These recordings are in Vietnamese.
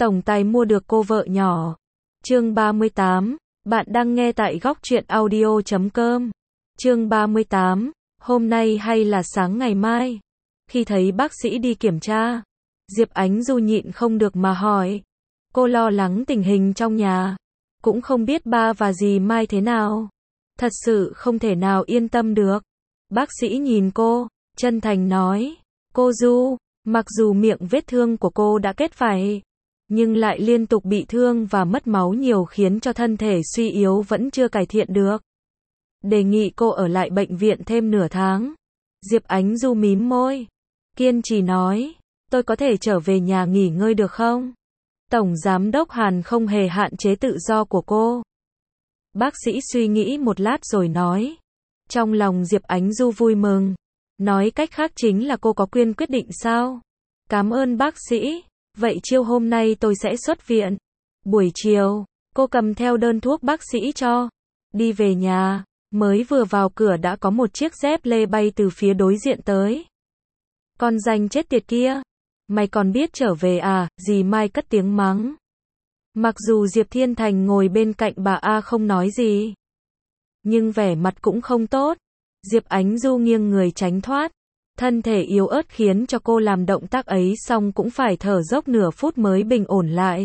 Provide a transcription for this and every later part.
tổng tài mua được cô vợ nhỏ. Chương 38, bạn đang nghe tại góc truyện audio.com. Chương 38, hôm nay hay là sáng ngày mai? Khi thấy bác sĩ đi kiểm tra, Diệp Ánh Du nhịn không được mà hỏi. Cô lo lắng tình hình trong nhà, cũng không biết ba và dì Mai thế nào. Thật sự không thể nào yên tâm được. Bác sĩ nhìn cô, chân thành nói, cô Du, mặc dù miệng vết thương của cô đã kết vảy, nhưng lại liên tục bị thương và mất máu nhiều khiến cho thân thể suy yếu vẫn chưa cải thiện được. Đề nghị cô ở lại bệnh viện thêm nửa tháng. Diệp Ánh Du mím môi, kiên trì nói, tôi có thể trở về nhà nghỉ ngơi được không? Tổng Giám đốc Hàn không hề hạn chế tự do của cô. Bác sĩ suy nghĩ một lát rồi nói. Trong lòng Diệp Ánh Du vui mừng. Nói cách khác chính là cô có quyền quyết định sao? Cảm ơn bác sĩ. Vậy chiều hôm nay tôi sẽ xuất viện. Buổi chiều, cô cầm theo đơn thuốc bác sĩ cho. Đi về nhà, mới vừa vào cửa đã có một chiếc dép lê bay từ phía đối diện tới. Con danh chết tiệt kia. Mày còn biết trở về à? Dì Mai cất tiếng mắng. Mặc dù Diệp Thiên Thành ngồi bên cạnh bà A không nói gì, nhưng vẻ mặt cũng không tốt. Diệp Ánh Du nghiêng người tránh thoát. Thân thể yếu ớt khiến cho cô làm động tác ấy xong cũng phải thở dốc nửa phút mới bình ổn lại.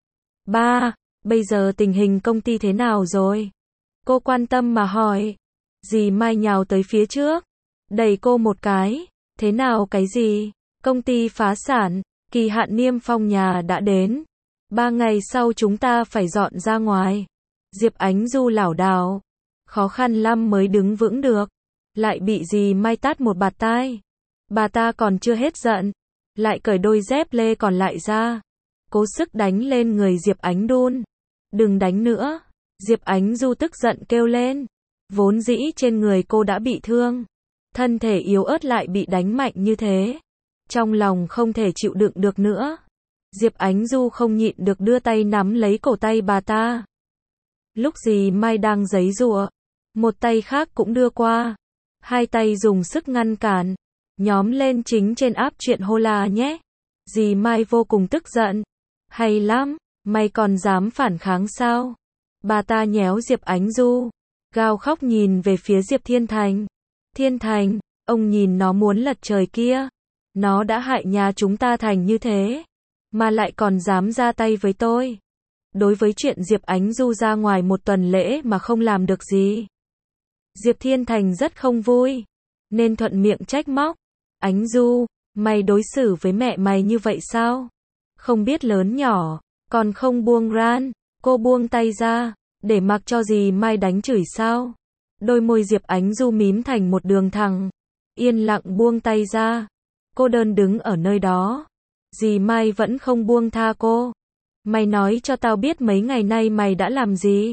Ba, bây giờ tình hình công ty thế nào rồi? Cô quan tâm mà hỏi. Dì Mai nhào tới phía trước, đẩy cô một cái. Thế nào cái gì? Công ty phá sản, kỳ hạn niêm phong nhà đã đến. 3 ngày sau chúng ta phải dọn ra ngoài. Diệp Ánh Du lảo đảo, khó khăn lắm mới đứng vững được. Lại bị dì Mai tát một bạt tai. Bà ta còn chưa hết giận, lại cởi đôi dép lê còn lại ra, cố sức đánh lên người Diệp Ánh Đun. Đừng đánh nữa. Diệp Ánh Du tức giận kêu lên. Vốn dĩ trên người cô đã bị thương, thân thể yếu ớt lại bị đánh mạnh như thế. Trong lòng không thể chịu đựng được nữa. Diệp Ánh Du không nhịn được đưa tay nắm lấy cổ tay bà ta. Lúc dì Mai đang giãy giụa, một tay khác cũng đưa qua. Hai tay dùng sức ngăn cản. Nhóm lên chính trên áp chuyện hô la nhé. Dì Mai vô cùng tức giận. Hay lắm, mày còn dám phản kháng sao? Bà ta nhéo Diệp Ánh Du, gào khóc nhìn về phía Diệp Thiên Thành. Thiên Thành, ông nhìn nó muốn lật trời kia. Nó đã hại nhà chúng ta thành như thế, mà lại còn dám ra tay với tôi. Đối với chuyện Diệp Ánh Du ra ngoài một tuần lễ mà không làm được gì, Diệp Thiên Thành rất không vui, nên thuận miệng trách móc. Ánh Du, mày đối xử với mẹ mày như vậy sao? Không biết lớn nhỏ, còn không buông ran. Cô buông tay ra, để mặc cho dì Mai đánh chửi sao? Đôi môi Diệp Ánh Du mím thành một đường thẳng, yên lặng buông tay ra. Cô đơn đứng ở nơi đó. Dì Mai vẫn không buông tha cô. Mày nói cho tao biết mấy ngày nay mày đã làm gì?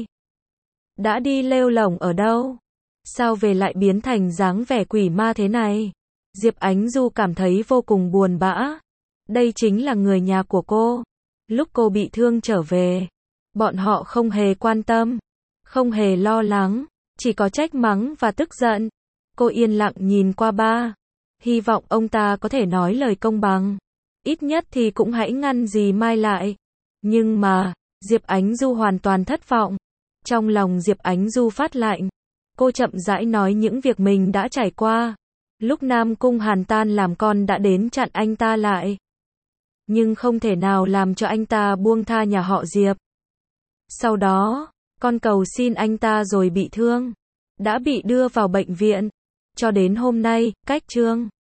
Đã đi lêu lổng ở đâu? Sao về lại biến thành dáng vẻ quỷ ma thế này? Diệp Ánh Du cảm thấy vô cùng buồn bã. Đây chính là người nhà của cô. Lúc cô bị thương trở về, bọn họ không hề quan tâm, không hề lo lắng, chỉ có trách mắng và tức giận. Cô yên lặng nhìn qua ba, hy vọng ông ta có thể nói lời công bằng. Ít nhất thì cũng hãy ngăn dì Mai lại. Nhưng mà, Diệp Ánh Du hoàn toàn thất vọng. Trong lòng Diệp Ánh Du phát lạnh. Cô chậm rãi nói những việc mình đã trải qua. Lúc Nam Cung Hàn Tan làm con đã đến chặn anh ta lại, nhưng không thể nào làm cho anh ta buông tha nhà họ Diệp. Sau đó, con cầu xin anh ta rồi bị thương, đã bị đưa vào bệnh viện. Cho đến hôm nay, cách chương